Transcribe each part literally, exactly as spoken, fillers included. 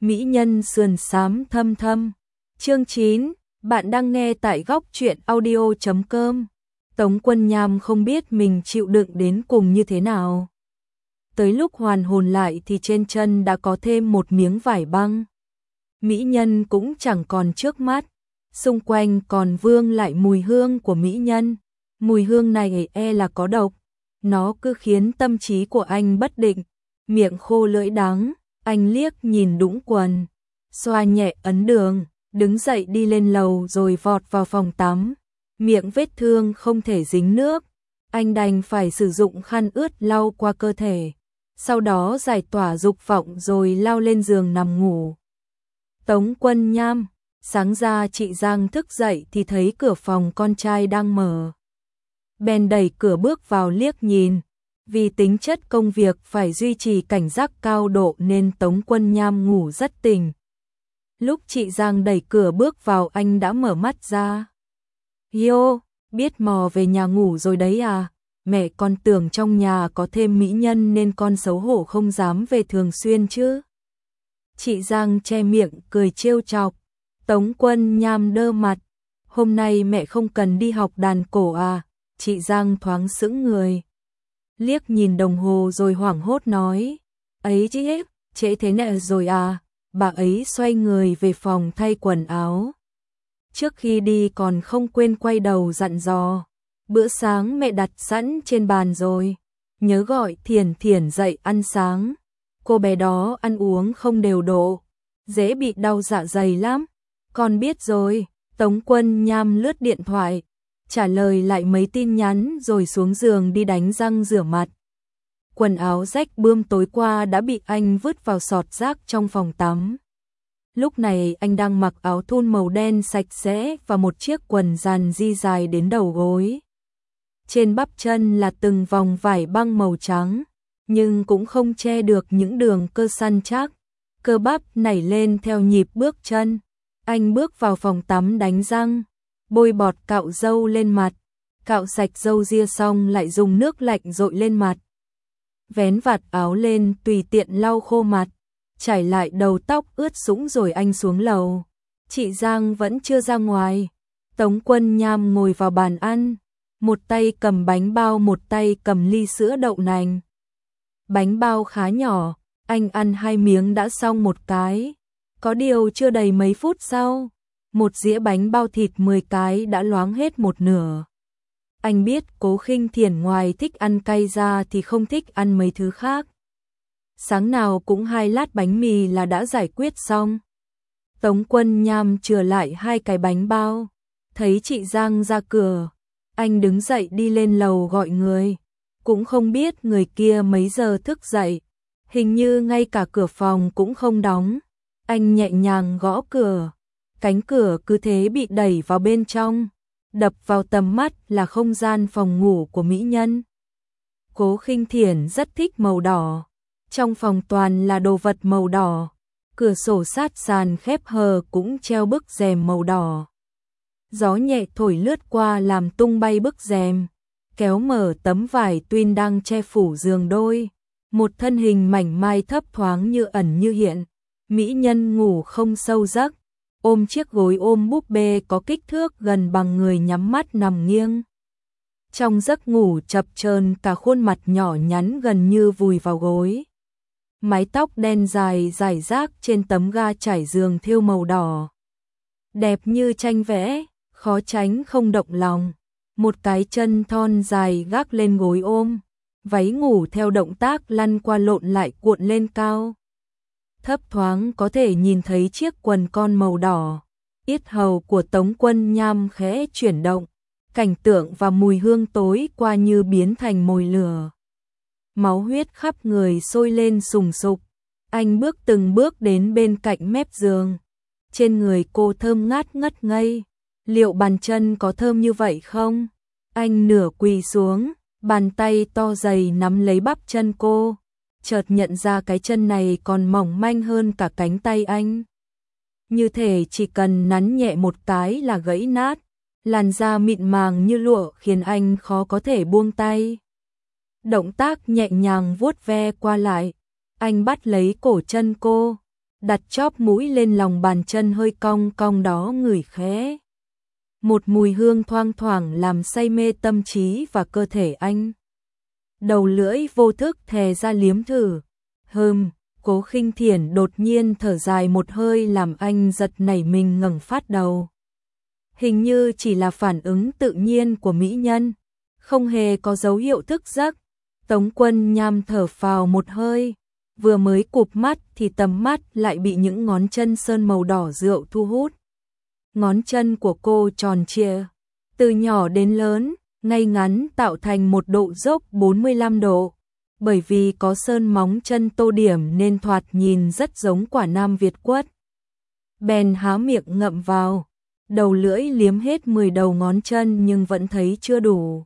Mỹ nhân sườn xám thâm thâm. Chương chín, bạn đang nghe tại góc truyện audio chấm com. Tống Quân Nham không biết mình chịu đựng đến cùng như thế nào. Tới lúc hoàn hồn lại thì trên chân đã có thêm một miếng vải băng. Mỹ nhân cũng chẳng còn trước mắt, xung quanh còn vương lại mùi hương của mỹ nhân. Mùi hương này e là có độc, nó cứ khiến tâm trí của anh bất định, miệng khô lưỡi đắng. Anh liếc nhìn đũng quần, xoa nhẹ ấn đường, đứng dậy đi lên lầu rồi vọt vào phòng tắm. Miệng vết thương không thể dính nước, anh đành phải sử dụng khăn ướt lau qua cơ thể, sau đó giải tỏa dục vọng rồi lao lên giường nằm ngủ. Tống Quân Nham, sáng ra chị Giang thức dậy thì thấy cửa phòng con trai đang mở. Bèn đẩy cửa bước vào liếc nhìn. Vì tính chất công việc phải duy trì cảnh giác cao độ nên Tống Quân Nham ngủ rất tỉnh. Lúc chị Giang đẩy cửa bước vào anh đã mở mắt ra. Yo, biết mò về nhà ngủ rồi đấy à? Mẹ con tưởng trong nhà có thêm mỹ nhân nên con xấu hổ không dám về thường xuyên chứ. Chị Giang che miệng cười trêu chọc. Tống Quân Nham đơ mặt. Hôm nay mẹ không cần đi học đàn cổ à? Chị Giang thoáng sững người. Liếc nhìn đồng hồ rồi hoảng hốt nói, ấy chứ hết, trễ thế này rồi à. Bà ấy xoay người về phòng thay quần áo. Trước khi đi còn không quên quay đầu dặn dò, bữa sáng mẹ đặt sẵn trên bàn rồi, nhớ gọi Thiển Thiển dậy ăn sáng. Cô bé đó ăn uống không đều độ, dễ bị đau dạ dày lắm. Con biết rồi. Tống Quân Nham lướt điện thoại, trả lời lại mấy tin nhắn rồi xuống giường đi đánh răng rửa mặt. Quần áo rách bươm tối qua đã bị anh vứt vào sọt rác trong phòng tắm. Lúc này anh đang mặc áo thun màu đen sạch sẽ và một chiếc quần giàn di dài đến đầu gối. Trên bắp chân là từng vòng vải băng màu trắng, nhưng cũng không che được những đường cơ săn chắc. Cơ bắp nảy lên theo nhịp bước chân. Anh bước vào phòng tắm đánh răng, bôi bọt cạo râu lên mặt, cạo sạch râu ria xong lại dùng nước lạnh dội lên mặt. Vén vạt áo lên tùy tiện lau khô mặt, chải lại đầu tóc ướt sũng rồi anh xuống lầu. Chị Giang vẫn chưa ra ngoài. Tống Quân Nham ngồi vào bàn ăn, một tay cầm bánh bao một tay cầm ly sữa đậu nành. Bánh bao khá nhỏ, anh ăn hai miếng đã xong một cái. Có điều chưa đầy mấy phút sau, một dĩa bánh bao thịt mười cái đã loáng hết một nửa. Anh biết Cố Khinh Thiển ngoài thích ăn cay ra thì không thích ăn mấy thứ khác. Sáng nào cũng hai lát bánh mì là đã giải quyết xong. Tống Quân Nham chừa lại hai cái bánh bao, thấy chị Giang ra cửa, anh đứng dậy đi lên lầu gọi người. Cũng không biết người kia mấy giờ thức dậy, hình như ngay cả cửa phòng cũng không đóng. Anh nhẹ nhàng gõ cửa, cánh cửa cứ thế bị đẩy vào bên trong, đập vào tầm mắt là không gian phòng ngủ của mỹ nhân. Cố Khinh Thiển rất thích màu đỏ, trong phòng toàn là đồ vật màu đỏ, cửa sổ sát sàn khép hờ cũng treo bức rèm màu đỏ. Gió nhẹ thổi lướt qua làm tung bay bức rèm, kéo mở tấm vải tuyên đang che phủ giường đôi, một thân hình mảnh mai thấp thoáng như ẩn như hiện. Mỹ nhân ngủ không sâu giấc, ôm chiếc gối ôm búp bê có kích thước gần bằng người nhắm mắt nằm nghiêng. Trong giấc ngủ chập chờn cả khuôn mặt nhỏ nhắn gần như vùi vào gối. Mái tóc đen dài rải rác trên tấm ga trải giường thêu màu đỏ. Đẹp như tranh vẽ, khó tránh không động lòng. Một cái chân thon dài gác lên gối ôm, váy ngủ theo động tác lăn qua lộn lại cuộn lên cao. Thấp thoáng có thể nhìn thấy chiếc quần con màu đỏ. Yết hầu của Tống Quân Nham khẽ chuyển động, cảnh tượng và mùi hương tối qua như biến thành mồi lửa. Máu huyết khắp người sôi lên sùng sục. Anh bước từng bước đến bên cạnh mép giường. Trên người cô thơm ngát ngất ngây. Liệu bàn chân có thơm như vậy không? Anh nửa quỳ xuống, bàn tay to dày nắm lấy bắp chân cô. Chợt nhận ra cái chân này còn mỏng manh hơn cả cánh tay anh. Như thể chỉ cần nắn nhẹ một cái là gãy nát, làn da mịn màng như lụa khiến anh khó có thể buông tay. Động tác nhẹ nhàng vuốt ve qua lại, anh bắt lấy cổ chân cô, đặt chóp mũi lên lòng bàn chân hơi cong cong đó ngửi khẽ. Một mùi hương thoang thoảng làm say mê tâm trí và cơ thể anh. Đầu lưỡi vô thức thè ra liếm thử. Hừm, Cố Khinh Thiển đột nhiên thở dài một hơi làm anh giật nảy mình ngẩng phát đầu. Hình như chỉ là phản ứng tự nhiên của mỹ nhân, không hề có dấu hiệu thức giấc. Tống Quân Nham thở phào một hơi, vừa mới cụp mắt thì tầm mắt lại bị những ngón chân sơn màu đỏ rượu thu hút. Ngón chân của cô tròn trịa, từ nhỏ đến lớn, ngay ngắn tạo thành một độ dốc bốn mươi lăm độ. Bởi vì có sơn móng chân tô điểm nên thoạt nhìn rất giống quả nam Việt quất. Bèn há miệng ngậm vào, đầu lưỡi liếm hết mười đầu ngón chân nhưng vẫn thấy chưa đủ.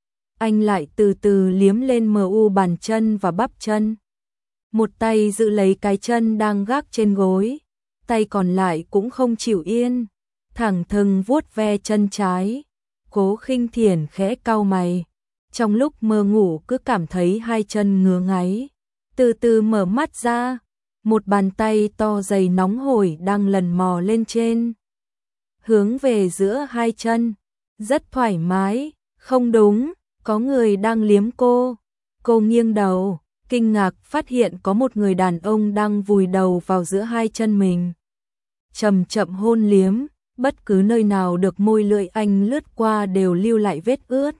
Anh lại từ từ liếm lên mờ u bàn chân và bắp chân. Một tay giữ lấy cái chân đang gác trên gối, tay còn lại cũng không chịu yên, thẳng thừng vuốt ve chân trái. Cố Khinh Thiển khẽ cau mày, trong lúc mơ ngủ cứ cảm thấy hai chân ngứa ngáy. Từ từ mở mắt ra, một bàn tay to dày nóng hổi đang lần mò lên trên, hướng về giữa hai chân, rất thoải mái. Không đúng, có người đang liếm cô. Cô nghiêng đầu, kinh ngạc phát hiện có một người đàn ông đang vùi đầu vào giữa hai chân mình. Chậm chậm hôn liếm, bất cứ nơi nào được môi lưỡi anh lướt qua đều lưu lại vết ướt.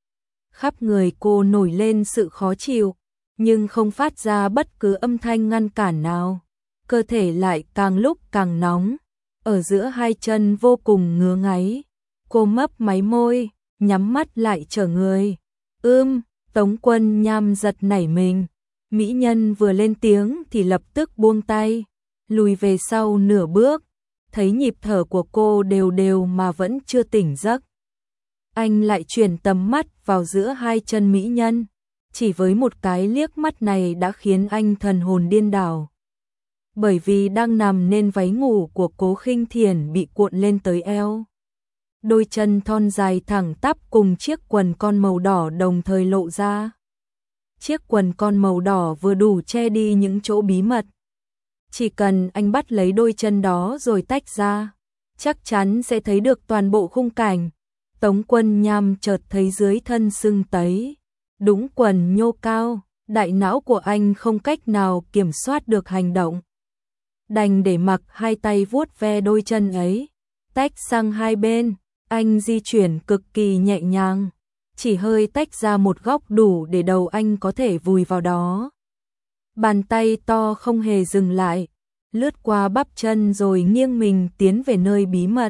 Khắp người cô nổi lên sự khó chịu, nhưng không phát ra bất cứ âm thanh ngăn cản nào. Cơ thể lại càng lúc càng nóng, ở giữa hai chân vô cùng ngứa ngáy. Cô mấp máy môi, nhắm mắt lại trở người. Ưm, Tống Quân Nham giật nảy mình. Mỹ nhân vừa lên tiếng thì lập tức buông tay, lùi về sau nửa bước, thấy nhịp thở của cô đều đều mà vẫn chưa tỉnh giấc. Anh lại chuyển tầm mắt vào giữa hai chân mỹ nhân, chỉ với một cái liếc mắt này đã khiến anh thần hồn điên đảo. Bởi vì đang nằm nên váy ngủ của Cố Khinh Thiển bị cuộn lên tới eo. Đôi chân thon dài thẳng tắp cùng chiếc quần con màu đỏ đồng thời lộ ra. Chiếc quần con màu đỏ vừa đủ che đi những chỗ bí mật. Chỉ cần anh bắt lấy đôi chân đó rồi tách ra, chắc chắn sẽ thấy được toàn bộ khung cảnh. Tống Quân Nham chợt thấy dưới thân sưng tấy, đúng quần nhô cao, đại não của anh không cách nào kiểm soát được hành động. Đành để mặc hai tay vuốt ve đôi chân ấy, tách sang hai bên, anh di chuyển cực kỳ nhẹ nhàng, chỉ hơi tách ra một góc đủ để đầu anh có thể vùi vào đó. Bàn tay to không hề dừng lại, lướt qua bắp chân rồi nghiêng mình tiến về nơi bí mật.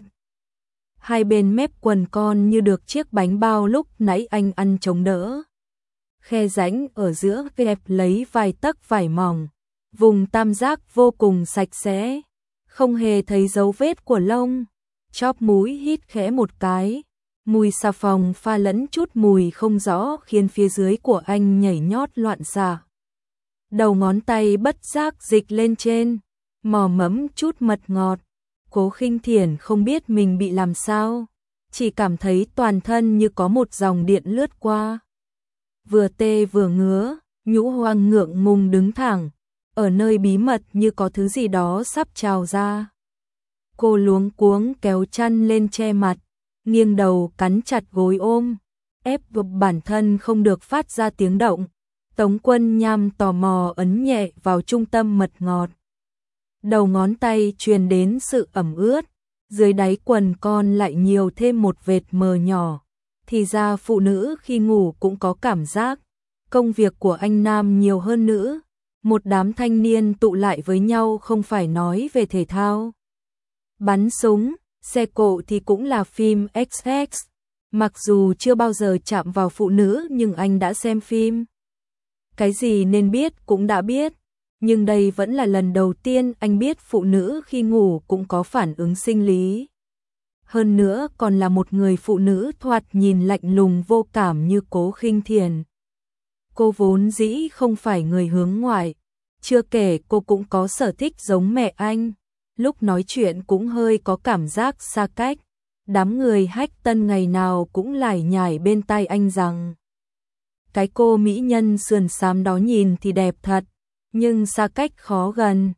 Hai bên mép quần con như được chiếc bánh bao lúc nãy anh ăn chống đỡ. Khe rãnh ở giữa kẹp lấy vài tấc vải mỏng, vùng tam giác vô cùng sạch sẽ, không hề thấy dấu vết của lông. Chóp mũi hít khẽ một cái, mùi xà phòng pha lẫn chút mùi không rõ khiến phía dưới của anh nhảy nhót loạn xạ. Đầu ngón tay bất giác dịch lên trên, mò mẫm chút mật ngọt. Cố Khinh Thiển không biết mình bị làm sao, chỉ cảm thấy toàn thân như có một dòng điện lướt qua. Vừa tê vừa ngứa, nhũ hoang ngượng ngùng đứng thẳng, ở nơi bí mật như có thứ gì đó sắp trào ra. Cô luống cuống kéo chăn lên che mặt, nghiêng đầu cắn chặt gối ôm, ép buộc bản thân không được phát ra tiếng động. Tống Quân Nham tò mò ấn nhẹ vào trung tâm mật ngọt. Đầu ngón tay truyền đến sự ẩm ướt, dưới đáy quần con lại nhiều thêm một vệt mờ nhỏ. Thì ra phụ nữ khi ngủ cũng có cảm giác. Công việc của anh nam nhiều hơn nữ. Một đám thanh niên tụ lại với nhau không phải nói về thể thao, bắn súng, xe cộ thì cũng là phim ích ích. Mặc dù chưa bao giờ chạm vào phụ nữ nhưng anh đã xem phim. Cái gì nên biết cũng đã biết. Nhưng đây vẫn là lần đầu tiên anh biết phụ nữ khi ngủ cũng có phản ứng sinh lý. Hơn nữa còn là một người phụ nữ thoạt nhìn lạnh lùng vô cảm như Cố Khinh Thiển. Cô vốn dĩ không phải người hướng ngoại, chưa kể cô cũng có sở thích giống mẹ anh, lúc nói chuyện cũng hơi có cảm giác xa cách. Đám người hách tân ngày nào cũng lải nhải bên tai anh rằng cái cô mỹ nhân sườn xám đó nhìn thì đẹp thật, nhưng xa cách khó gần.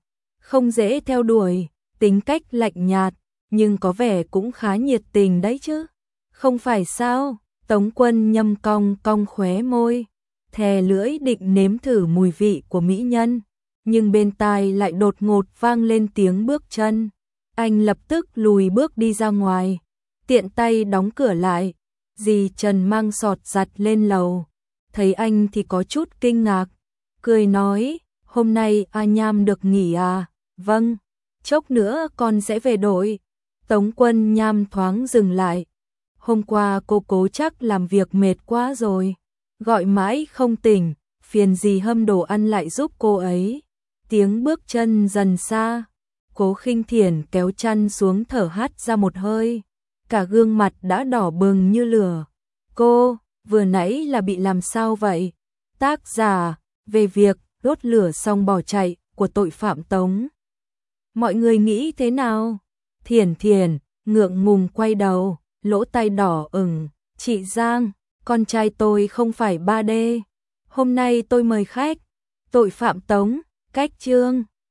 không dễ theo đuổi, tính cách lạnh nhạt, nhưng có vẻ cũng khá nhiệt tình đấy chứ. Không phải sao? Tống Quân Nhâm cong cong khóe môi, thè lưỡi định nếm thử mùi vị của mỹ nhân, nhưng bên tai lại đột ngột vang lên tiếng bước chân. Anh lập tức lùi bước đi ra ngoài, tiện tay đóng cửa lại. Dì Trần mang sọt giặt lên lầu, thấy anh thì có chút kinh ngạc, cười nói, hôm nay A Nham được nghỉ à? Vâng, chốc nữa con sẽ về đội. Tống Quân Nham thoáng dừng lại. Hôm qua cô cố chắc làm việc mệt quá rồi, gọi mãi không tỉnh, phiền dì hâm đồ ăn lại giúp cô ấy. Tiếng bước chân dần xa, Cố Khinh Thiển kéo chăn xuống thở hắt ra một hơi, cả gương mặt đã đỏ bừng như lửa. Cô, vừa nãy là bị làm sao vậy? Tác giả, về việc đốt lửa xong bỏ chạy của tội phạm Tống. Mọi người nghĩ thế nào? Thiển Thiển, ngượng ngùng quay đầu, lỗ tai đỏ ửng. Chị Giang, con trai tôi không phải ba D. Hôm nay tôi mời khách. Tội phạm Tống, cách chương.